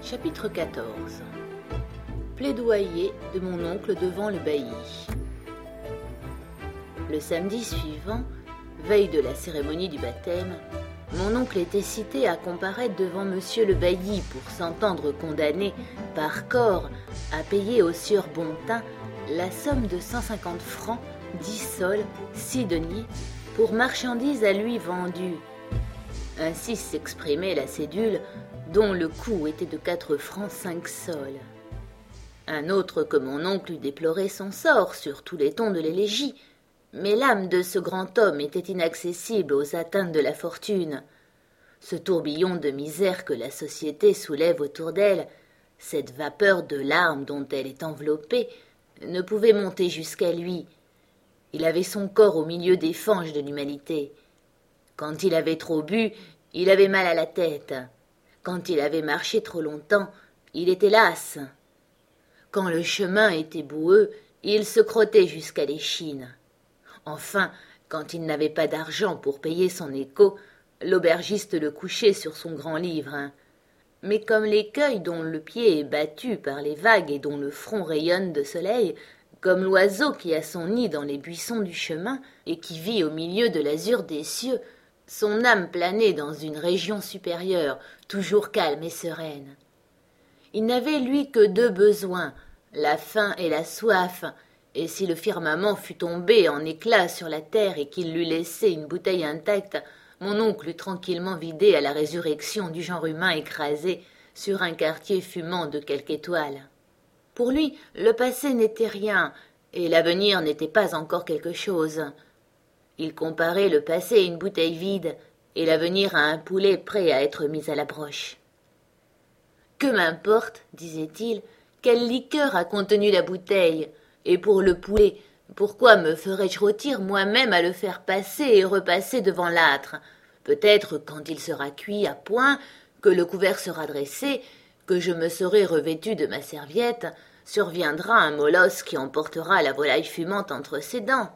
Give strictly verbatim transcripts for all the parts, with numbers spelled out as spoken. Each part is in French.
Chapitre quatorze. Plaidoyer de mon oncle devant le bailli. Le samedi suivant, veille de la cérémonie du baptême, mon oncle était cité à comparaître devant monsieur le bailli pour s'entendre condamné par corps à payer au sieur Bontin la somme de cent cinquante francs, dix sols, six deniers, pour marchandises à lui vendues. Ainsi s'exprimait la cédule, dont le coût était de quatre francs cinq sols. Un autre que mon oncle eût déploré son sort sur tous les tons de l'élégie, mais l'âme de ce grand homme était inaccessible aux atteintes de la fortune. Ce tourbillon de misère que la société soulève autour d'elle, cette vapeur de larmes dont elle est enveloppée, ne pouvait monter jusqu'à lui. Il avait son corps au milieu des fanges de l'humanité. Quand il avait trop bu, il avait mal à la tête. Quand il avait marché trop longtemps, il était las. Quand le chemin était boueux, il se crottait jusqu'à l'échine. Enfin, quand il n'avait pas d'argent pour payer son écho, l'aubergiste le couchait sur son grand livre. Mais comme l'écueil dont le pied est battu par les vagues et dont le front rayonne de soleil, comme l'oiseau qui a son nid dans les buissons du chemin et qui vit au milieu de l'azur des cieux, son âme planait dans une région supérieure, toujours calme et sereine. Il n'avait, lui, que deux besoins, la faim et la soif, et si le firmament fût tombé en éclats sur la terre et qu'il l'eût laissé une bouteille intacte, mon oncle eût tranquillement vidé à la résurrection du genre humain écrasé sur un quartier fumant de quelque étoile. Pour lui, le passé n'était rien, et l'avenir n'était pas encore quelque chose. Il comparait le passé à une bouteille vide, et l'avenir à un poulet prêt à être mis à la broche. « Que m'importe, disait-il, quelle liqueur a contenu la bouteille, et pour le poulet, pourquoi me ferais-je rôtir moi-même à le faire passer et repasser devant l'âtre? Peut-être, quand il sera cuit à point, que le couvert sera dressé, que je me serai revêtu de ma serviette, surviendra un molosse qui emportera la volaille fumante entre ses dents.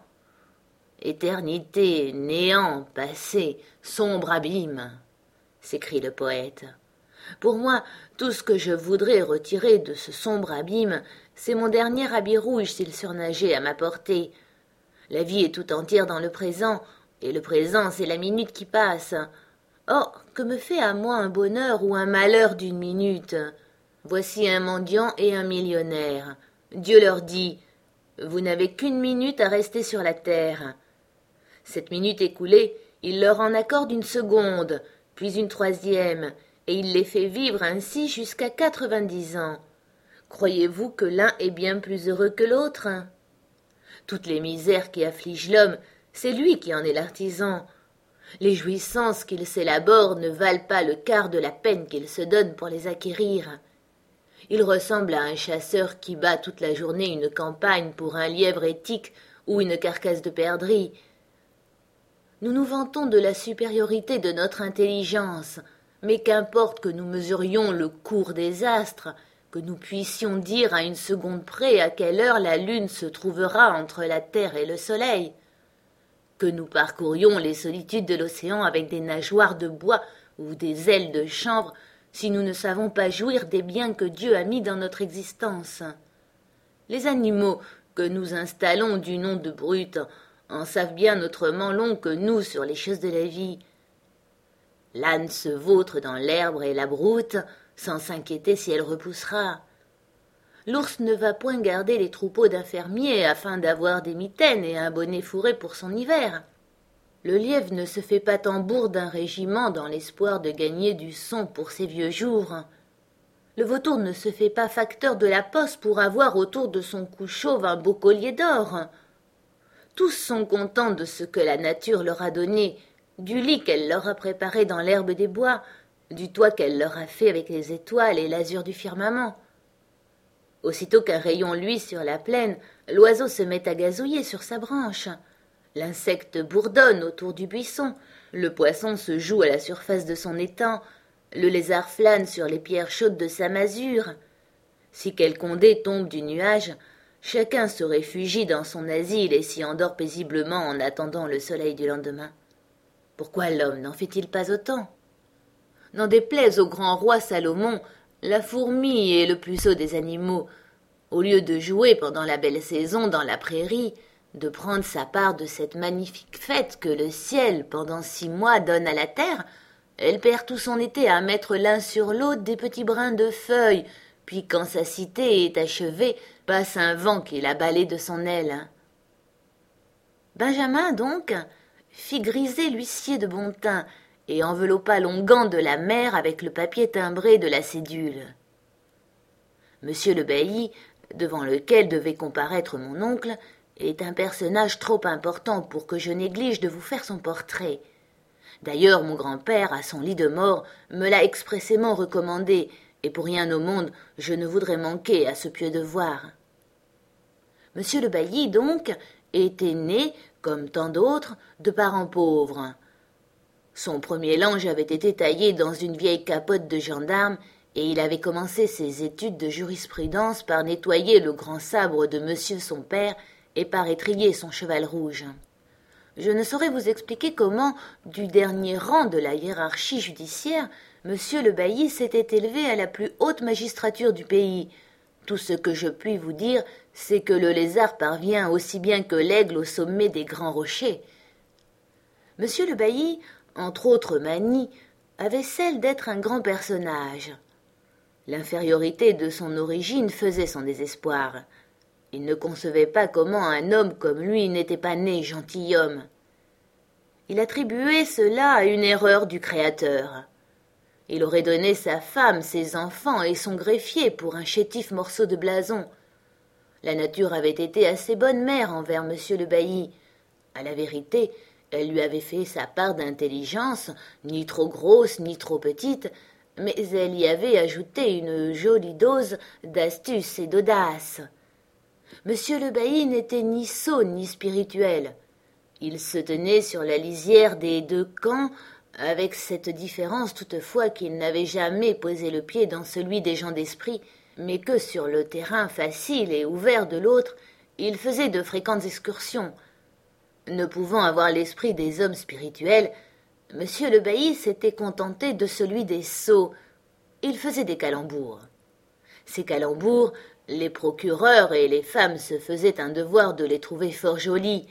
Éternité, néant, passé, sombre abîme, s'écrie le poète. Pour moi, tout ce que je voudrais retirer de ce sombre abîme, c'est mon dernier habit rouge s'il surnageait à ma portée. La vie est tout entière dans le présent, et le présent, c'est la minute qui passe. Oh, que me fait à moi un bonheur ou un malheur d'une minute? Voici un mendiant et un millionnaire. Dieu leur dit, vous n'avez qu'une minute à rester sur la terre. Cette minute écoulée, il leur en accorde une seconde, puis une troisième, et il les fait vivre ainsi jusqu'à quatre-vingt-dix ans. Croyez-vous que l'un est bien plus heureux que l'autre? Toutes les misères qui affligent l'homme, c'est lui qui en est l'artisan. Les jouissances qu'il s'élabore ne valent pas le quart de la peine qu'il se donne pour les acquérir. Il ressemble à un chasseur qui bat toute la journée une campagne pour un lièvre étique ou une carcasse de perdrix. Nous nous vantons de la supériorité de notre intelligence, mais qu'importe que nous mesurions le cours des astres, que nous puissions dire à une seconde près à quelle heure la lune se trouvera entre la terre et le soleil, que nous parcourions les solitudes de l'océan avec des nageoires de bois ou des ailes de chanvre, si nous ne savons pas jouir des biens que Dieu a mis dans notre existence. Les animaux que nous installons du nom de brutes en savent bien autrement long que nous sur les choses de la vie. L'âne se vautre dans l'herbe et la broute, sans s'inquiéter si elle repoussera. L'ours ne va point garder les troupeaux d'un fermier afin d'avoir des mitaines et un bonnet fourré pour son hiver. Le lièvre ne se fait pas tambour d'un régiment dans l'espoir de gagner du son pour ses vieux jours. Le vautour ne se fait pas facteur de la poste pour avoir autour de son cou chauve un beau collier d'or. Tous sont contents de ce que la nature leur a donné, du lit qu'elle leur a préparé dans l'herbe des bois, du toit qu'elle leur a fait avec les étoiles et l'azur du firmament. Aussitôt qu'un rayon luit sur la plaine, l'oiseau se met à gazouiller sur sa branche. L'insecte bourdonne autour du buisson, le poisson se joue à la surface de son étang, le lézard flâne sur les pierres chaudes de sa masure. Si quelque ondée tombe du nuage, chacun se réfugie dans son asile et s'y endort paisiblement en attendant le soleil du lendemain. Pourquoi l'homme n'en fait-il pas autant? N'en déplaise au grand roi Salomon, La fourmi est le plus sot des animaux. Au lieu de jouer pendant la belle saison dans la prairie, de prendre sa part de cette magnifique fête que le ciel, pendant six mois, donne à la terre, elle perd tout son été à mettre l'un sur l'autre des petits brins de feuilles, puis quand sa cité est achevée, passe un vent qui la balaie de son aile. Benjamin, donc, fit griser l'huissier de bon teint et enveloppa l'onguent de la mère avec le papier timbré de la cédule. Monsieur le bailli, devant lequel devait comparaître mon oncle, est un personnage trop important pour que je néglige de vous faire son portrait. D'ailleurs, mon grand-père, à son lit de mort, me l'a expressément recommandé, et pour rien au monde je ne voudrais manquer à ce pieux devoir. Monsieur le bailli, donc, était né, comme tant d'autres, de parents pauvres. Son premier lange avait été taillé dans une vieille capote de gendarme, et il avait commencé ses études de jurisprudence par nettoyer le grand sabre de monsieur son père et par étriller son cheval rouge. Je ne saurais vous expliquer comment, du dernier rang de la hiérarchie judiciaire, monsieur le bailli s'était élevé à la plus haute magistrature du pays. Tout ce que je puis vous dire, c'est que le lézard parvient aussi bien que l'aigle au sommet des grands rochers. Monsieur le bailli, entre autres manies, avait celle d'être un grand personnage. L'infériorité de son origine faisait son désespoir. Il ne concevait pas comment un homme comme lui n'était pas né gentilhomme. Il attribuait cela à une erreur du Créateur. Il aurait donné sa femme, ses enfants et son greffier pour un chétif morceau de blason. La nature avait été assez bonne mère envers monsieur le bailli. À la vérité, elle lui avait fait sa part d'intelligence, ni trop grosse ni trop petite, mais elle y avait ajouté une jolie dose d'astuce et d'audace. Monsieur le bailli n'était ni sot ni spirituel. Il se tenait sur la lisière des deux camps, avec cette différence toutefois qu'il n'avait jamais posé le pied dans celui des gens d'esprit, mais que sur le terrain facile et ouvert de l'autre, il faisait de fréquentes excursions. Ne pouvant avoir l'esprit des hommes spirituels, monsieur le bailli s'était contenté de celui des sots. Il faisait des calembours. Ces calembours, les procureurs et les femmes se faisaient un devoir de les trouver fort jolis.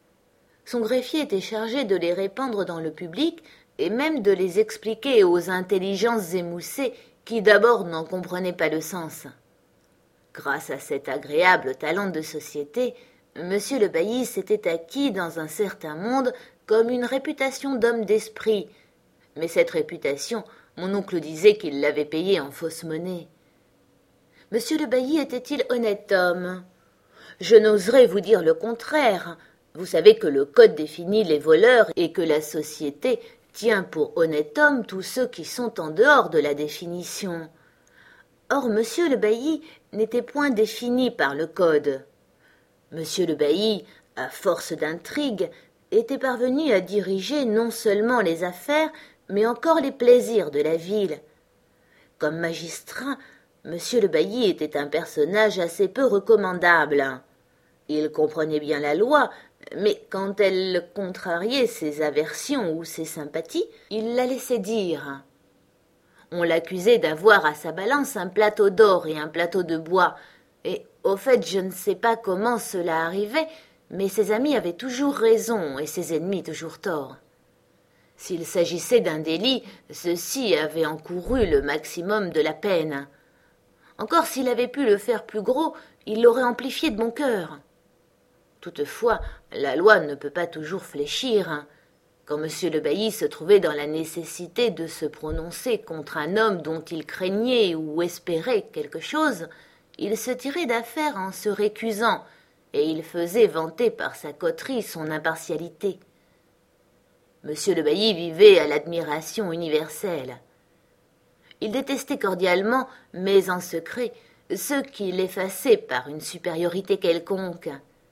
Son greffier était chargé de les répandre dans le public et même de les expliquer aux intelligences émoussées qui d'abord n'en comprenaient pas le sens. Grâce à cet agréable talent de société, monsieur le bailli s'était acquis dans un certain monde comme une réputation d'homme d'esprit, mais cette réputation, mon oncle disait qu'il l'avait payée en fausse monnaie. Monsieur le bailli était-il honnête homme? Je n'oserais vous dire le contraire. Vous savez que le code définit les voleurs et que la société tient pour honnête homme tous ceux qui sont en dehors de la définition. Or, monsieur le bailli n'était point défini par le code. Monsieur le bailli, à force d'intrigues, était parvenu à diriger non seulement les affaires, mais encore les plaisirs de la ville. Comme magistrat, monsieur le bailli était un personnage assez peu recommandable. Il comprenait bien la loi, mais quand elle contrariait ses aversions ou ses sympathies, il la laissait dire. On l'accusait d'avoir à sa balance un plateau d'or et un plateau de bois, et au fait je ne sais pas comment cela arrivait, mais ses amis avaient toujours raison et ses ennemis toujours tort. S'il s'agissait d'un délit, ceux-ci avaient encouru le maximum de la peine. Encore s'il avait pu le faire plus gros, il l'aurait amplifié de bon cœur. Toutefois, la loi ne peut pas toujours fléchir. Quand monsieur le bailli se trouvait dans la nécessité de se prononcer contre un homme dont il craignait ou espérait quelque chose, il se tirait d'affaire en se récusant, et il faisait vanter par sa coterie son impartialité. Monsieur le bailli vivait à l'admiration universelle. Il détestait cordialement, mais en secret, ceux qui l'effaçaient par une supériorité quelconque.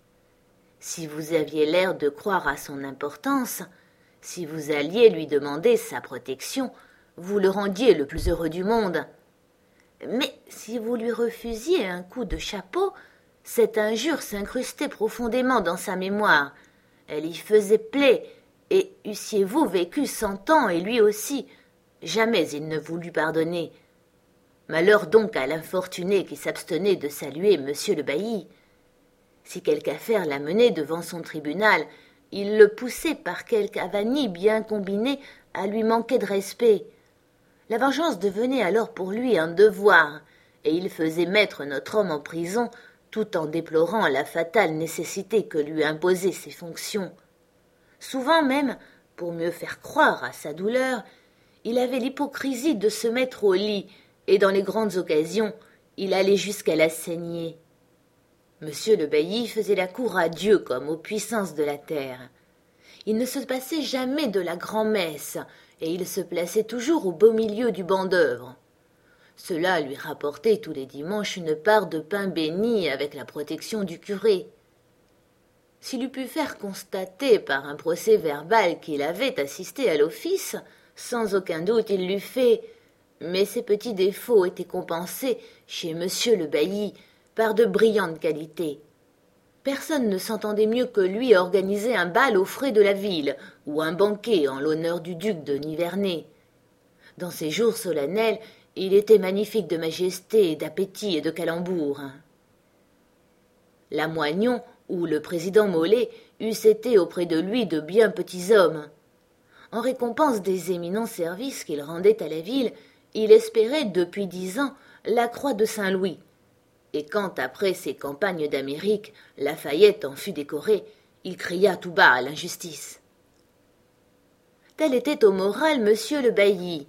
Si vous aviez l'air de croire à son importance, si vous alliez lui demander sa protection, vous le rendiez le plus heureux du monde. Mais si vous lui refusiez un coup de chapeau, cette injure s'incrustait profondément dans sa mémoire. Elle y faisait plaie, et eussiez-vous vécu cent ans et lui aussi, jamais il ne vous l'eût pardonné. Malheur donc à l'infortuné qui s'abstenait de saluer monsieur le bailli. Si quelque affaire l'amenait devant son tribunal, il le poussait par quelque avanie bien combinée à lui manquer de respect. La vengeance devenait alors pour lui un devoir, et il faisait mettre notre homme en prison tout en déplorant la fatale nécessité que lui imposaient ses fonctions. Souvent même, pour mieux faire croire à sa douleur, il avait l'hypocrisie de se mettre au lit, et dans les grandes occasions, il allait jusqu'à la saigner. Monsieur le bailli faisait la cour à Dieu comme aux puissances de la terre. Il ne se passait jamais de la grand-messe, et il se plaçait toujours au beau milieu du banc d'œuvre. Cela lui rapportait tous les dimanches une part de pain béni avec la protection du curé. S'il eût pu faire constater par un procès verbal qu'il avait assisté à l'office, sans aucun doute il l'eût fait, mais ses petits défauts étaient compensés chez monsieur le bailli par de brillantes qualités. Personne ne s'entendait mieux que lui organiser un bal aux frais de la ville ou un banquet en l'honneur du duc de Nivernais. Dans ces jours solennels, il était magnifique de majesté, d'appétit et de calembour. Lamoignon ou le président Molé eussent été auprès de lui de bien petits hommes. En récompense des éminents services qu'il rendait à la ville, il espérait depuis dix ans la croix de Saint-Louis. Et quand, après ses campagnes d'Amérique, Lafayette en fut décoré, il cria tout bas à l'injustice. Tel était au moral monsieur le bailli.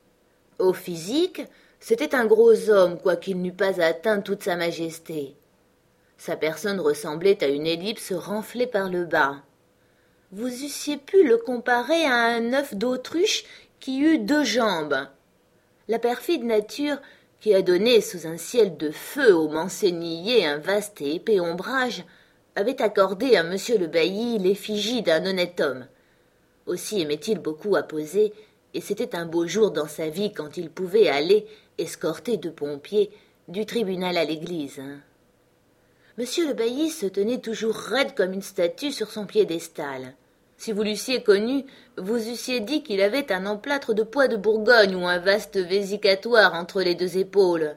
Au physique, c'était un gros homme, quoiqu'il n'eût pas atteint toute sa majesté. Sa personne ressemblait à une ellipse renflée par le bas. Vous eussiez pu le comparer à un œuf d'autruche qui eut deux jambes. La perfide nature, qui a donné sous un ciel de feu au mancenillier un vaste et épais ombrage, avait accordé à monsieur le bailli l'effigie d'un honnête homme. Aussi aimait-il beaucoup à poser, et c'était un beau jour dans sa vie quand il pouvait aller, escorté de pompiers, du tribunal à l'église. Monsieur le bailli se tenait toujours raide comme une statue sur son piédestal. Si vous l'eussiez connu, vous eussiez dit qu'il avait un emplâtre de pois de Bourgogne ou un vaste vésicatoire entre les deux épaules.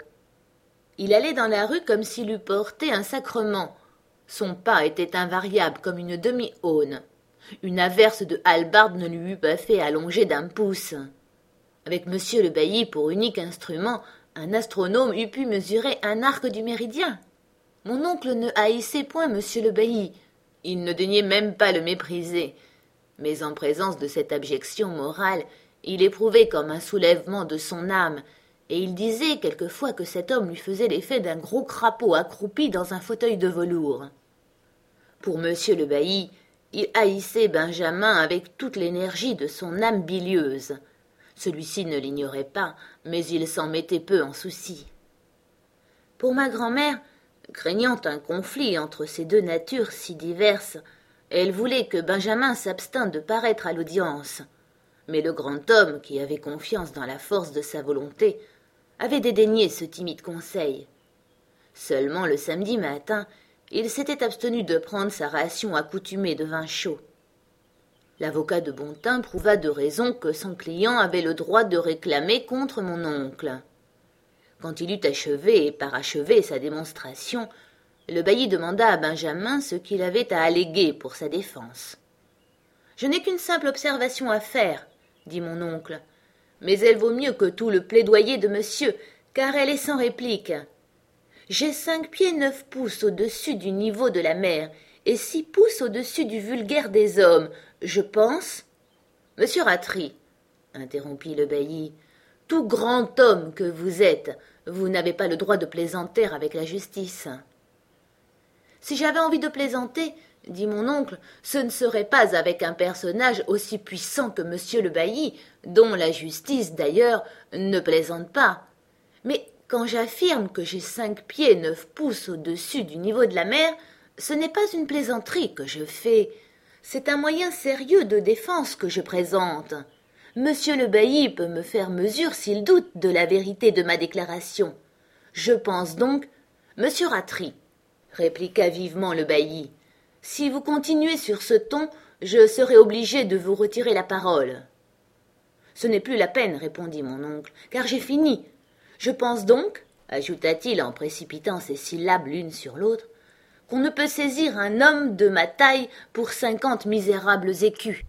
Il allait dans la rue comme s'il eût porté un sacrement. Son pas était invariable comme une demi-aune. Une averse de hallebarde ne lui eût pas fait allonger d'un pouce. Avec monsieur le bailli pour unique instrument, un astronome eût pu mesurer un arc du méridien. Mon oncle ne haïssait point monsieur le bailli. Il ne daignait même pas le mépriser. Mais en présence de cette abjection morale, il éprouvait comme un soulèvement de son âme, et il disait quelquefois que cet homme lui faisait l'effet d'un gros crapaud accroupi dans un fauteuil de velours. Pour monsieur le bailli, il haïssait Benjamin avec toute l'énergie de son âme bilieuse. Celui-ci ne l'ignorait pas, mais il s'en mettait peu en souci. Pour ma grand-mère, craignant un conflit entre ces deux natures si diverses, elle voulait que Benjamin s'abstînt de paraître à l'audience. Mais le grand homme, qui avait confiance dans la force de sa volonté, avait dédaigné ce timide conseil. Seulement le samedi matin, il s'était abstenu de prendre sa ration accoutumée de vin chaud. L'avocat de Bontin prouva de raison que son client avait le droit de réclamer contre mon oncle. Quand il eut achevé et parachevé sa démonstration, le bailli demanda à Benjamin ce qu'il avait à alléguer pour sa défense. « Je n'ai qu'une simple observation à faire, » dit mon oncle, « mais elle vaut mieux que tout le plaidoyer de monsieur, car elle est sans réplique. J'ai cinq pieds neuf pouces au-dessus du niveau de la mer et six pouces au-dessus du vulgaire des hommes, je pense. »« Monsieur Ratry, » interrompit le bailli, « tout grand homme que vous êtes, vous n'avez pas le droit de plaisanter avec la justice. » « Si j'avais envie de plaisanter, dit mon oncle, ce ne serait pas avec un personnage aussi puissant que monsieur le bailli, dont la justice, d'ailleurs, ne plaisante pas. Mais quand j'affirme que j'ai cinq pieds neuf pouces au-dessus du niveau de la mer, ce n'est pas une plaisanterie que je fais, c'est un moyen sérieux de défense que je présente. Monsieur le bailli peut me faire mesure s'il doute de la vérité de ma déclaration. Je pense donc, monsieur Ratry, répliqua vivement le bailli, si vous continuez sur ce ton, je serai obligé de vous retirer la parole. Ce n'est plus la peine, répondit mon oncle, car j'ai fini. Je pense donc, ajouta-t-il en précipitant ses syllabes l'une sur l'autre, qu'on ne peut saisir un homme de ma taille pour cinquante misérables écus.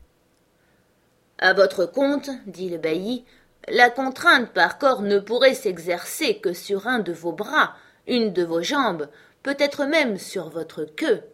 À votre compte, dit le bailli, la contrainte par corps ne pourrait s'exercer que sur un de vos bras, une de vos jambes, peut-être même sur votre queue.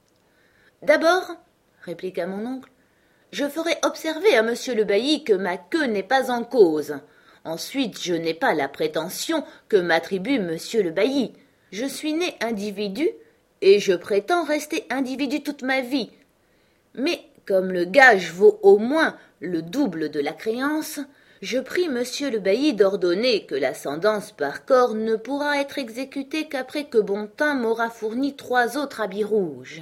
D'abord, répliqua mon oncle, je ferai observer à monsieur le bailli que ma queue n'est pas en cause. Ensuite, je n'ai pas la prétention que m'attribue monsieur le bailli. Je suis né individu, et je prétends rester individu toute ma vie. Mais, comme le gage vaut au moins le double de la créance, je prie monsieur le bailli d'ordonner que l'ascendance par corps ne pourra être exécutée qu'après que Bontin m'aura fourni trois autres habits rouges.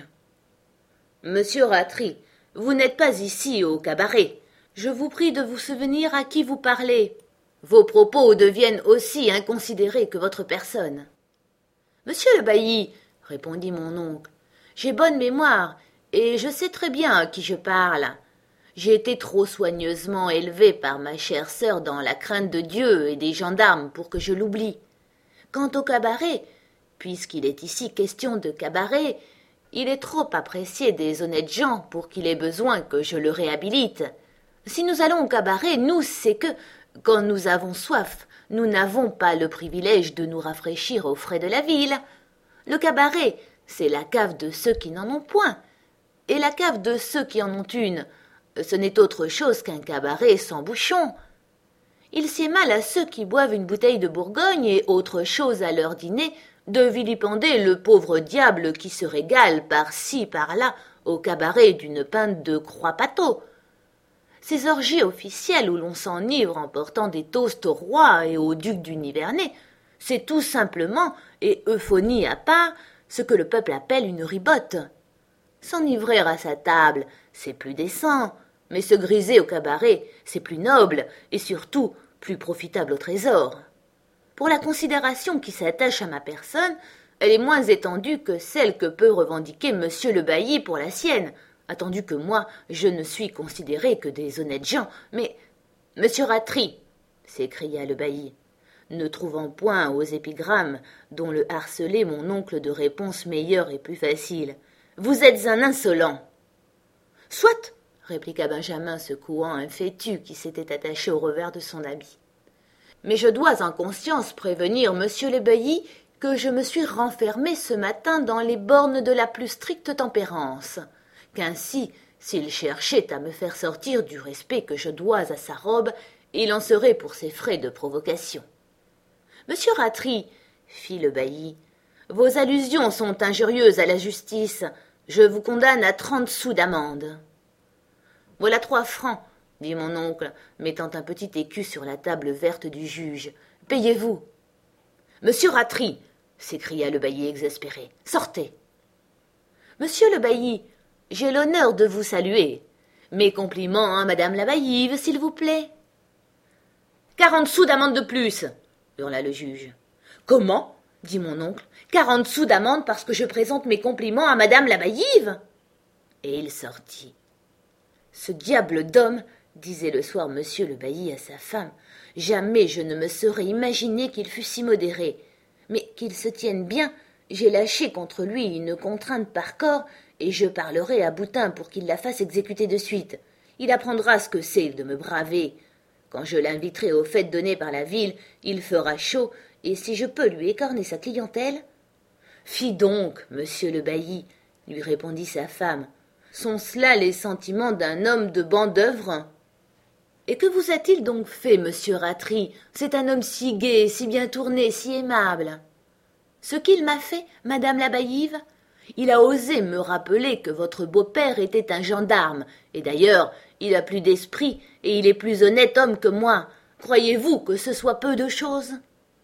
Monsieur Rattray, vous n'êtes pas ici au cabaret. Je vous prie de vous souvenir à qui vous parlez. Vos propos deviennent aussi inconsidérés que votre personne. Monsieur le bailli, répondit mon oncle, j'ai bonne mémoire, et je sais très bien à qui je parle. J'ai été trop soigneusement élevé par ma chère sœur dans la crainte de Dieu et des gendarmes pour que je l'oublie. Quant au cabaret, puisqu'il est ici question de cabaret, il est trop apprécié des honnêtes gens pour qu'il ait besoin que je le réhabilite. Si nous allons au cabaret, nous, c'est que, quand nous avons soif, nous n'avons pas le privilège de nous rafraîchir aux frais de la ville. Le cabaret, c'est la cave de ceux qui n'en ont point, et la cave de ceux qui en ont une, ce n'est autre chose qu'un cabaret sans bouchon. Il sied mal à ceux qui boivent une bouteille de Bourgogne et autre chose à leur dîner de vilipender le pauvre diable qui se régale par-ci par-là au cabaret d'une pinte de Croix-Pateau. Ces orgies officielles où l'on s'enivre en portant des toasts au roi et au duc du Nivernais, c'est tout simplement, et euphonie à part, ce que le peuple appelle une ribote. S'enivrer à sa table, c'est plus décent, mais se griser au cabaret, c'est plus noble et surtout plus profitable au trésor. Pour la considération qui s'attache à ma personne, elle est moins étendue que celle que peut revendiquer monsieur le bailli pour la sienne, attendu que moi, je ne suis considéré que des honnêtes gens, mais... Monsieur Rattray, s'écria le bailli, ne trouvant point aux épigrammes dont le harcelait mon oncle de réponse meilleure et plus facile. Vous êtes un insolent. Soit, répliqua Benjamin, secouant un fétu qui s'était attaché au revers de son habit. Mais je dois en conscience prévenir monsieur le bailli que je me suis renfermé ce matin dans les bornes de la plus stricte tempérance, qu'ainsi, s'il cherchait à me faire sortir du respect que je dois à sa robe, il en serait pour ses frais de provocation. Monsieur Rattray, fit le bailli, vos allusions sont injurieuses à la justice. Je vous condamne à trente sous d'amende. Voilà trois francs, dit mon oncle, mettant un petit écu sur la table verte du juge. Payez-vous. Monsieur Rattray, s'écria le bailli exaspéré, sortez. Monsieur le bailli, j'ai l'honneur de vous saluer. Mes compliments à madame la baillive, s'il vous plaît. Quarante sous d'amende de plus, hurla le juge. Comment? Dit mon oncle, quarante sous d'amende parce que je présente mes compliments à madame la baillive. Et il sortit. Ce diable d'homme, disait le soir monsieur le bailli à sa femme, jamais je ne me serais imaginé qu'il fût si modéré. Mais qu'il se tienne bien, j'ai lâché contre lui une contrainte par corps, et je parlerai à Boutin pour qu'il la fasse exécuter de suite. Il apprendra ce que c'est de me braver. Quand je l'inviterai aux fêtes données par la ville, il fera chaud, et si je peux lui écorner sa clientèle... Fi donc, monsieur le bailli, lui répondit sa femme, sont cela les sentiments d'un homme de banc d'œuvre? Et que vous a-t-il donc fait, monsieur Rattray? C'est un homme si gai, si bien tourné, si aimable. Ce qu'il m'a fait, madame la baillive? Il a osé me rappeler que votre beau-père était un gendarme, et d'ailleurs, il a plus d'esprit, et il est plus honnête homme que moi. Croyez-vous que ce soit peu de chose?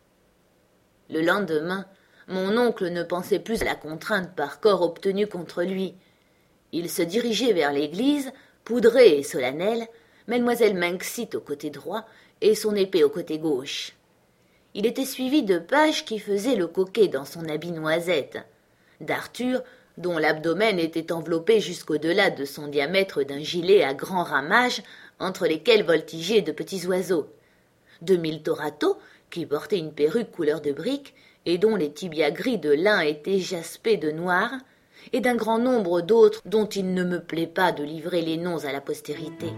Le lendemain, mon oncle ne pensait plus à la contrainte par corps obtenue contre lui. Il se dirigeait vers l'église, poudré et solennel, mademoiselle Minxit au côté droit et son épée au côté gauche. Il était suivi de Page qui faisait le coquet dans son habit noisette, d'Arthur, dont l'abdomen était enveloppé jusqu'au-delà de son diamètre d'un gilet à grand ramage, entre lesquels voltigeaient de petits oiseaux, de Miltorato, qui portait une perruque couleur de brique et dont les tibias gris de lin étaient jaspés de noir, et d'un grand nombre d'autres dont il ne me plaît pas de livrer les noms à la postérité.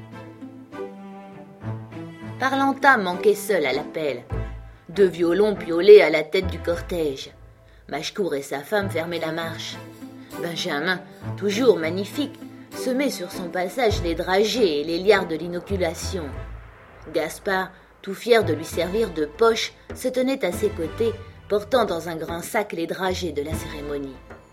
Parlanta manquait seul à l'appel. Deux violons piolaient à la tête du cortège. Machecour et sa femme fermaient la marche. Benjamin, toujours magnifique, semait sur son passage les dragées et les liards de l'inoculation. Gaspard, tout fier de lui servir de poche, se tenait à ses côtés, portant dans un grand sac les dragées de la cérémonie.